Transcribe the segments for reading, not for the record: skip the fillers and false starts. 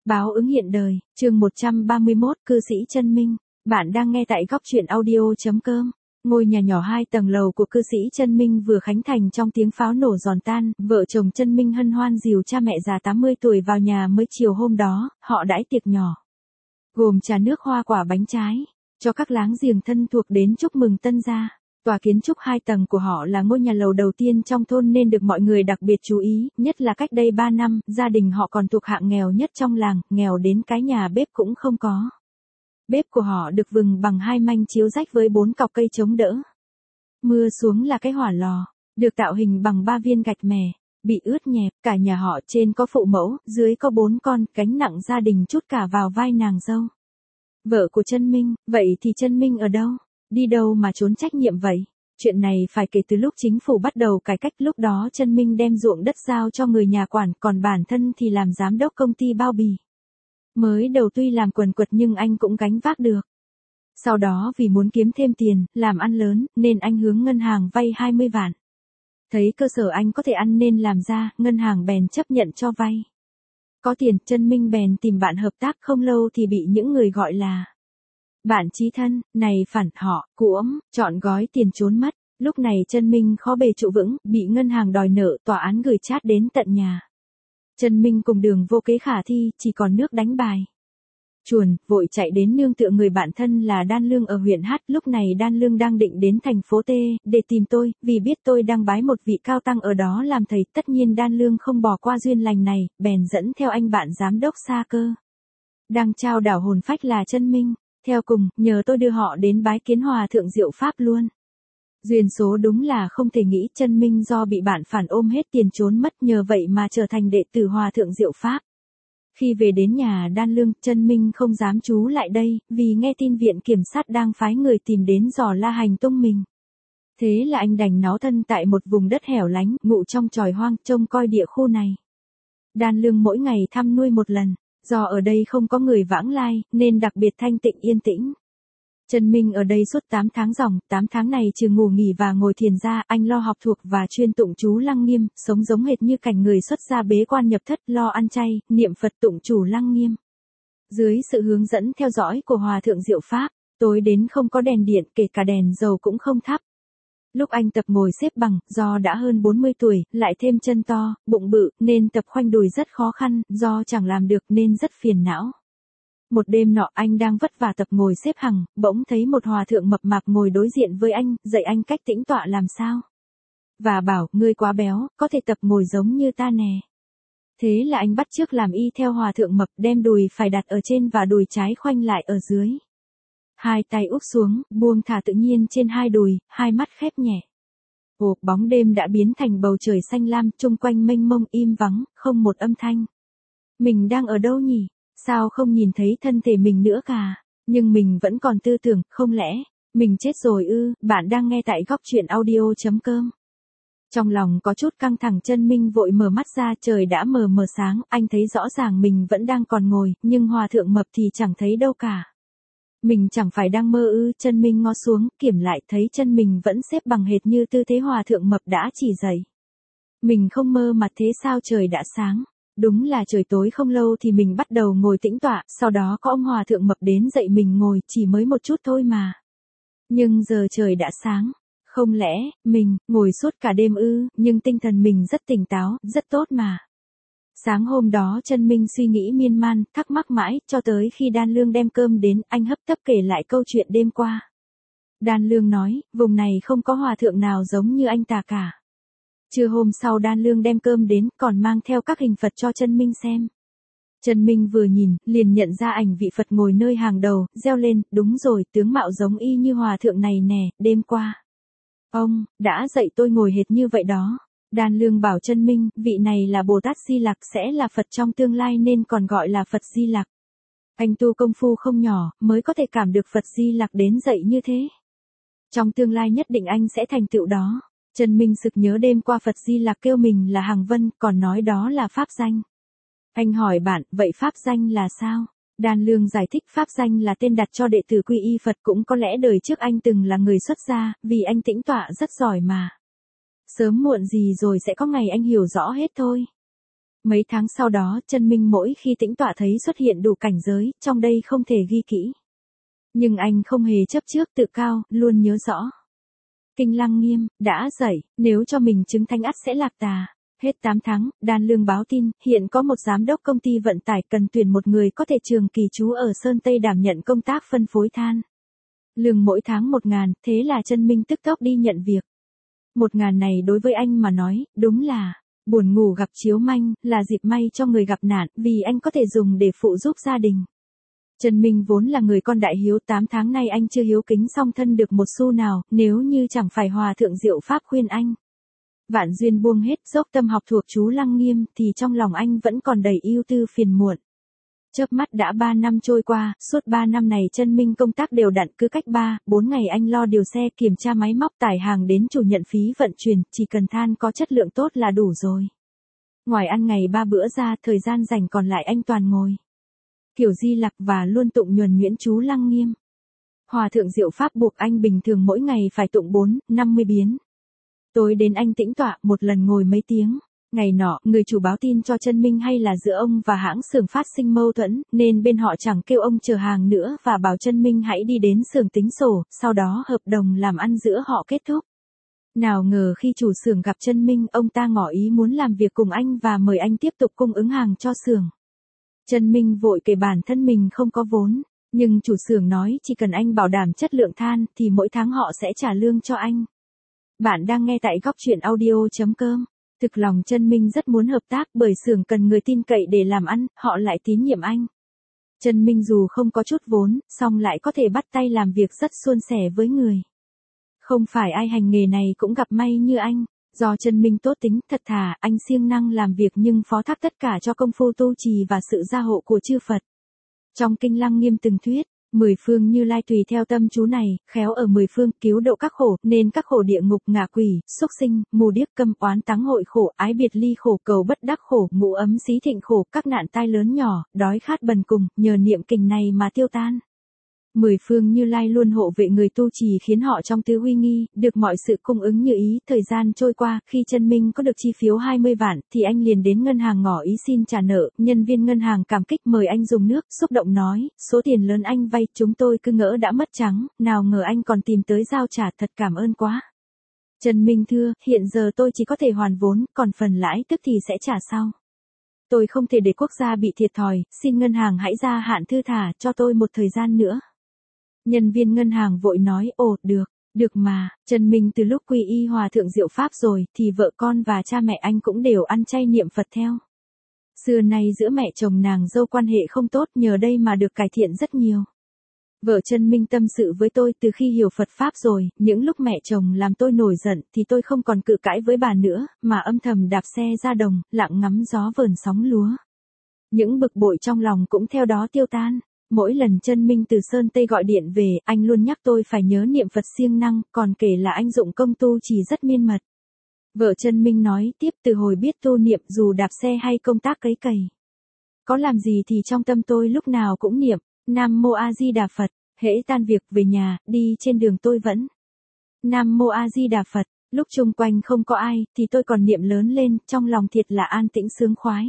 Báo ứng hiện đời, chương 131, cư sĩ Chân Minh. Bạn đang nghe tại góc truyện audio.com. Ngôi nhà nhỏ 2 tầng lầu của cư sĩ Chân Minh vừa khánh thành trong tiếng pháo nổ giòn tan, vợ chồng Chân Minh hân hoan dìu cha mẹ già 80 tuổi vào nhà mới chiều hôm đó, họ đãi tiệc nhỏ. Gồm trà nước hoa quả bánh trái, cho các láng giềng thân thuộc đến chúc mừng tân gia. Tòa kiến trúc 2 tầng của họ là ngôi nhà lầu đầu tiên trong thôn nên được mọi người đặc biệt chú ý, nhất là cách đây 3 năm, gia đình họ còn thuộc hạng nghèo nhất trong làng, nghèo đến cái nhà bếp cũng không có. Bếp của họ được vừng bằng 2 manh chiếu rách với 4 cọc cây chống đỡ. Mưa xuống là cái hỏa lò, được tạo hình bằng 3 viên gạch mè, bị ướt nhẹp, cả nhà họ trên có phụ mẫu, dưới có 4 con, gánh nặng gia đình trút cả vào vai nàng dâu. Vợ của Chân Minh, vậy thì Chân Minh ở đâu? Đi đâu mà trốn trách nhiệm vậy? Chuyện này phải kể từ lúc chính phủ bắt đầu cải cách, lúc đó Chân Minh đem ruộng đất giao cho người nhà quản, còn bản thân thì làm giám đốc công ty bao bì. Mới đầu tuy làm quần quật nhưng anh cũng gánh vác được. Sau đó vì muốn kiếm thêm tiền, làm ăn lớn, nên anh hướng ngân hàng vay 20 vạn. Thấy cơ sở anh có thể ăn nên làm ra, ngân hàng bèn chấp nhận cho vay. Có tiền, Chân Minh bèn tìm bạn hợp tác, không lâu thì bị những người gọi là bạn chí thân, này phản họ, cuỗm, chọn gói tiền trốn mất. Lúc này Chân Minh khó bề trụ vững, bị ngân hàng đòi nợ, tòa án gửi chat đến tận nhà. Chân Minh cùng đường vô kế khả thi, chỉ còn nước đánh bài. Chuồn, vội chạy đến nương tựa người bạn thân là Đan Lương ở huyện H. Lúc này Đan Lương đang định đến thành phố T, để tìm tôi, vì biết tôi đang bái một vị cao tăng ở đó làm thầy. Tất nhiên Đan Lương không bỏ qua duyên lành này, bèn dẫn theo anh bạn giám đốc xa cơ. Đang trao đảo hồn phách là Chân Minh. Theo cùng, nhờ tôi đưa họ đến bái kiến Hòa Thượng Diệu Pháp luôn. Duyên số đúng là không thể nghĩ, Chân Minh do bị bạn phản ôm hết tiền trốn mất, nhờ vậy mà trở thành đệ tử Hòa Thượng Diệu Pháp. Khi về đến nhà Đan Lương, Chân Minh không dám trú lại đây, vì nghe tin viện kiểm sát đang phái người tìm đến dò la hành tung mình. Thế là anh đành náu thân tại một vùng đất hẻo lánh, ngụ trong chòi hoang, trông coi địa khu này. Đan Lương mỗi ngày thăm nuôi một lần. Do ở đây không có người vãng lai, nên đặc biệt thanh tịnh yên tĩnh. Chân Minh ở đây suốt 8 tháng ròng, 8 tháng này trừ ngủ nghỉ và ngồi thiền ra, anh lo học thuộc và chuyên tụng chú Lăng Nghiêm, sống giống hệt như cảnh người xuất gia bế quan nhập thất, lo ăn chay, niệm Phật tụng chú Lăng Nghiêm. Dưới sự hướng dẫn theo dõi của Hòa Thượng Diệu Pháp, tối đến không có đèn điện, kể cả đèn dầu cũng không thắp. Lúc anh tập ngồi xếp bằng, do đã hơn 40 tuổi, lại thêm chân to, bụng bự, nên tập khoanh đùi rất khó khăn, do chẳng làm được nên rất phiền não. Một đêm nọ anh đang vất vả tập ngồi xếp hằng, bỗng thấy một hòa thượng mập mạp ngồi đối diện với anh, dạy anh cách tĩnh tọa làm sao. Và bảo, ngươi quá béo, có thể tập ngồi giống như ta nè. Thế là anh bắt chước làm y theo hòa thượng mập, đem đùi phải đặt ở trên và đùi trái khoanh lại ở dưới. Hai tay úp xuống, buông thả tự nhiên trên hai đùi, hai mắt khép nhẹ. Ồ, bóng đêm đã biến thành bầu trời xanh lam, chung quanh mênh mông im vắng, không một âm thanh. Mình đang ở đâu nhỉ? Sao không nhìn thấy thân thể mình nữa cả? Nhưng mình vẫn còn tư tưởng, không lẽ mình chết rồi ư? Bạn đang nghe tại góc truyện audio.com. Trong lòng có chút căng thẳng, Chân Minh vội mở mắt ra, trời đã mờ sáng, anh thấy rõ ràng mình vẫn đang còn ngồi, nhưng hòa thượng mập thì chẳng thấy đâu cả. Mình chẳng phải đang mơ ư? Chân Minh ngó xuống, kiểm lại thấy chân mình vẫn xếp bằng hệt như tư thế hòa thượng mập đã chỉ dạy. Mình không mơ mà, thế sao trời đã sáng? Đúng là trời tối không lâu thì mình bắt đầu ngồi tĩnh tọa, sau đó có ông hòa thượng mập đến dạy mình ngồi, chỉ mới một chút thôi mà. Nhưng giờ trời đã sáng. Không lẽ, mình, ngồi suốt cả đêm ư? Nhưng tinh thần mình rất tỉnh táo, rất tốt mà. Sáng hôm đó Chân Minh suy nghĩ miên man, thắc mắc mãi, cho tới khi Đan Lương đem cơm đến, anh hấp tấp kể lại câu chuyện đêm qua. Đan Lương nói, vùng này không có hòa thượng nào giống như anh ta cả. Trưa hôm sau Đan Lương đem cơm đến, còn mang theo các hình Phật cho Chân Minh xem. Chân Minh vừa nhìn, liền nhận ra ảnh vị Phật ngồi nơi hàng đầu, reo lên, đúng rồi, tướng mạo giống y như hòa thượng này nè, đêm qua. Ông, đã dạy tôi ngồi hệt như vậy đó. Đan Lương bảo Chân Minh, vị này là Bồ Tát Di Lặc, sẽ là Phật trong tương lai nên còn gọi là Phật Di Lặc. Anh tu công phu không nhỏ, mới có thể cảm được Phật Di Lặc đến dạy như thế. Trong tương lai nhất định anh sẽ thành tựu đó. Chân Minh sực nhớ đêm qua Phật Di Lặc kêu mình là Hằng Vân, còn nói đó là pháp danh. Anh hỏi bạn, vậy pháp danh là sao? Đan Lương giải thích, pháp danh là tên đặt cho đệ tử quy y Phật, cũng có lẽ đời trước anh từng là người xuất gia, vì anh tĩnh tọa rất giỏi mà. Sớm muộn gì rồi sẽ có ngày anh hiểu rõ hết thôi. Mấy tháng sau đó, chân minh mỗi khi tĩnh tọa thấy xuất hiện đủ cảnh giới, trong đây không thể ghi kỹ. Nhưng anh không hề chấp trước tự cao, luôn nhớ rõ. Kinh Lăng Nghiêm, đã dạy, nếu cho mình chứng thánh ắt sẽ lạc tà. Hết 8 tháng, Đan Lương báo tin, hiện có một giám đốc công ty vận tải cần tuyển một người có thể trường kỳ trú ở Sơn Tây đảm nhận công tác phân phối than. Lương mỗi tháng 1.000, thế là chân minh tức tốc đi nhận việc. 1.000 này đối với anh mà nói, đúng là buồn ngủ gặp chiếu manh, là dịp may cho người gặp nạn, vì anh có thể dùng để phụ giúp gia đình. Trần Minh vốn là người con đại hiếu, 8 tháng nay anh chưa hiếu kính song thân được một xu nào, nếu như chẳng phải Hòa thượng Diệu Pháp khuyên anh. Vạn duyên buông hết, dốc tâm học thuộc chú Lăng Nghiêm, thì trong lòng anh vẫn còn đầy ưu tư phiền muộn. Chớp mắt đã 3 năm trôi qua, suốt 3 năm này Trân Minh công tác đều đặn, cứ cách 3-4 ngày anh lo điều xe, kiểm tra máy móc, tải hàng đến chủ nhận phí vận chuyển, chỉ cần than có chất lượng tốt là đủ rồi. Ngoài ăn ngày 3 bữa ra, thời gian rảnh còn lại anh toàn ngồi kiểu di lặc và luôn tụng nhuần nhuyễn chú Lăng Nghiêm. Hòa thượng Diệu Pháp buộc anh bình thường mỗi ngày phải tụng 4-50 biến. Tối đến anh tĩnh tọa, một lần ngồi mấy tiếng. Ngày nọ, người chủ báo tin cho Trân Minh hay là giữa ông và hãng xưởng phát sinh mâu thuẫn, nên bên họ chẳng kêu ông chờ hàng nữa và bảo Trân Minh hãy đi đến xưởng tính sổ, sau đó hợp đồng làm ăn giữa họ kết thúc. Nào ngờ khi chủ xưởng gặp Trân Minh, ông ta ngỏ ý muốn làm việc cùng anh và mời anh tiếp tục cung ứng hàng cho xưởng. Trân Minh vội kể bản thân mình không có vốn, nhưng chủ xưởng nói chỉ cần anh bảo đảm chất lượng than thì mỗi tháng họ sẽ trả lương cho anh. Bạn đang nghe tại góc truyện audio.com. Thực lòng Trân Minh rất muốn hợp tác bởi xưởng cần người tin cậy để làm ăn, họ lại tín nhiệm anh. Trân Minh dù không có chút vốn, song lại có thể bắt tay làm việc rất suôn sẻ với người. Không phải ai hành nghề này cũng gặp may như anh. Do Trân Minh tốt tính, thật thà, anh siêng năng làm việc nhưng phó thác tất cả cho công phu tu trì và sự gia hộ của chư Phật. Trong Kinh Lăng Nghiêm từng thuyết, 10 phương Như Lai tùy theo tâm chú này, khéo ở 10 phương cứu độ các khổ, nên các khổ địa ngục, ngạ quỷ, súc sinh, mù điếc, câm oán, táng hội khổ, ái biệt ly khổ, cầu bất đắc khổ, ngũ ấm xí thịnh khổ, các nạn tai lớn nhỏ, đói khát bần cùng, nhờ niệm kinh này mà tiêu tan. 10 phương Như Lai luôn hộ vệ người tu trì khiến họ trong tứ uy nghi, được mọi sự cung ứng như ý. Thời gian trôi qua, khi Trân Minh có được chi phiếu 20 vạn, thì anh liền đến ngân hàng ngỏ ý xin trả nợ. Nhân viên ngân hàng cảm kích mời anh dùng nước, xúc động nói, số tiền lớn anh vay chúng tôi cứ ngỡ đã mất trắng, nào ngờ anh còn tìm tới giao trả, thật cảm ơn quá. Trân Minh thưa, hiện giờ tôi chỉ có thể hoàn vốn, còn phần lãi tức thì sẽ trả sau. Tôi không thể để quốc gia bị thiệt thòi, xin ngân hàng hãy gia hạn thư thả cho tôi một thời gian nữa. Nhân viên ngân hàng vội nói, ồ, được mà, Trân Minh từ lúc quy y Hòa thượng Diệu Pháp rồi, thì vợ con và cha mẹ anh cũng đều ăn chay niệm Phật theo. Xưa nay giữa mẹ chồng nàng dâu quan hệ không tốt, nhờ đây mà được cải thiện rất nhiều. Vợ Trân Minh tâm sự với tôi, từ khi hiểu Phật Pháp rồi, những lúc mẹ chồng làm tôi nổi giận thì tôi không còn cự cãi với bà nữa, mà âm thầm đạp xe ra đồng, lặng ngắm gió vờn sóng lúa. Những bực bội trong lòng cũng theo đó tiêu tan. Mỗi lần Trân Minh từ Sơn Tây gọi điện về, anh luôn nhắc tôi phải nhớ niệm Phật siêng năng, còn kể là anh dụng công tu trì rất miên mật. Vợ Trân Minh nói tiếp, từ hồi biết tu niệm, dù đạp xe hay công tác cấy cày, có làm gì thì trong tâm tôi lúc nào cũng niệm Nam Mô A Di Đà Phật. Hễ tan việc về nhà, đi trên đường tôi vẫn Nam Mô A Di Đà Phật. Lúc chung quanh không có ai thì tôi còn niệm lớn lên, trong lòng thiệt là an tĩnh sướng khoái.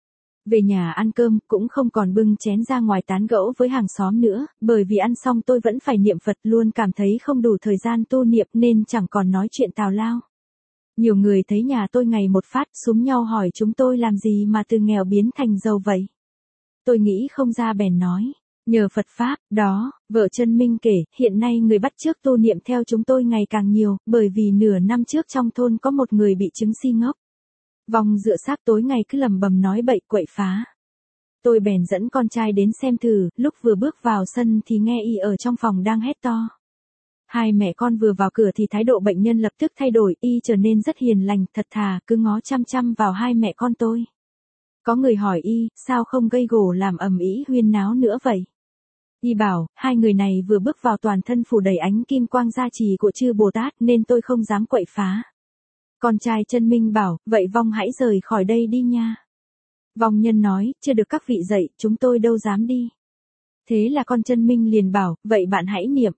Về nhà ăn cơm, cũng không còn bưng chén ra ngoài tán gẫu với hàng xóm nữa, bởi vì ăn xong tôi vẫn phải niệm Phật, luôn cảm thấy không đủ thời gian tu niệm nên chẳng còn nói chuyện tào lao. Nhiều người thấy nhà tôi ngày một phát, xúm nhau hỏi chúng tôi làm gì mà từ nghèo biến thành giàu vậy. Tôi nghĩ không ra bèn nói, nhờ Phật Pháp, đó, vợ Trân Minh kể, hiện nay người bắt chước tu niệm theo chúng tôi ngày càng nhiều, bởi vì nửa năm trước trong thôn có một người bị chứng si ngốc. Vòng dựa xác tối ngày cứ lầm bầm nói bậy quậy phá. Tôi bèn dẫn con trai đến xem thử, lúc vừa bước vào sân thì nghe y ở trong phòng đang hét to. Hai mẹ con vừa vào cửa thì thái độ bệnh nhân lập tức thay đổi, y trở nên rất hiền lành, thật thà, cứ ngó chăm chăm vào hai mẹ con tôi. Có người hỏi y, sao không gây gổ làm ầm ĩ huyên náo nữa vậy? Y bảo, hai người này vừa bước vào toàn thân phủ đầy ánh kim quang gia trì của chư Bồ Tát nên tôi không dám quậy phá. Con trai Trân Minh bảo, vậy Vong hãy rời khỏi đây đi nha. Vong nhân nói, chưa được các vị dạy, chúng tôi đâu dám đi. Thế là con Trân Minh liền bảo, vậy bạn hãy niệm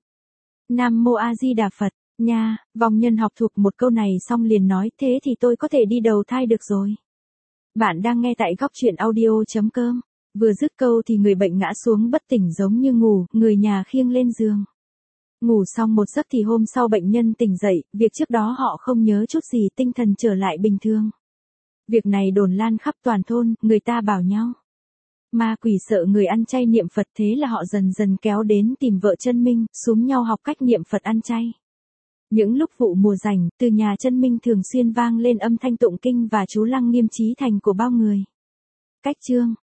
Nam Mô A Di Đà Phật, nha. Vong nhân học thuộc một câu này xong liền nói, thế thì tôi có thể đi đầu thai được rồi. Bạn đang nghe tại góc chuyện audio.com. Vừa dứt câu thì người bệnh ngã xuống bất tỉnh giống như ngủ, người nhà khiêng lên giường. Ngủ xong một giấc thì hôm sau bệnh nhân tỉnh dậy, việc trước đó họ không nhớ chút gì, tinh thần trở lại bình thường. Việc này đồn lan khắp toàn thôn, người ta bảo nhau. Ma quỷ sợ người ăn chay niệm Phật, thế là họ dần dần kéo đến tìm vợ Chân Minh, xúm nhau học cách niệm Phật ăn chay. Những lúc vụ mùa rảnh, từ nhà Chân Minh thường xuyên vang lên âm thanh tụng kinh và chú lăng nghiêm chí thành của bao người. Cách chương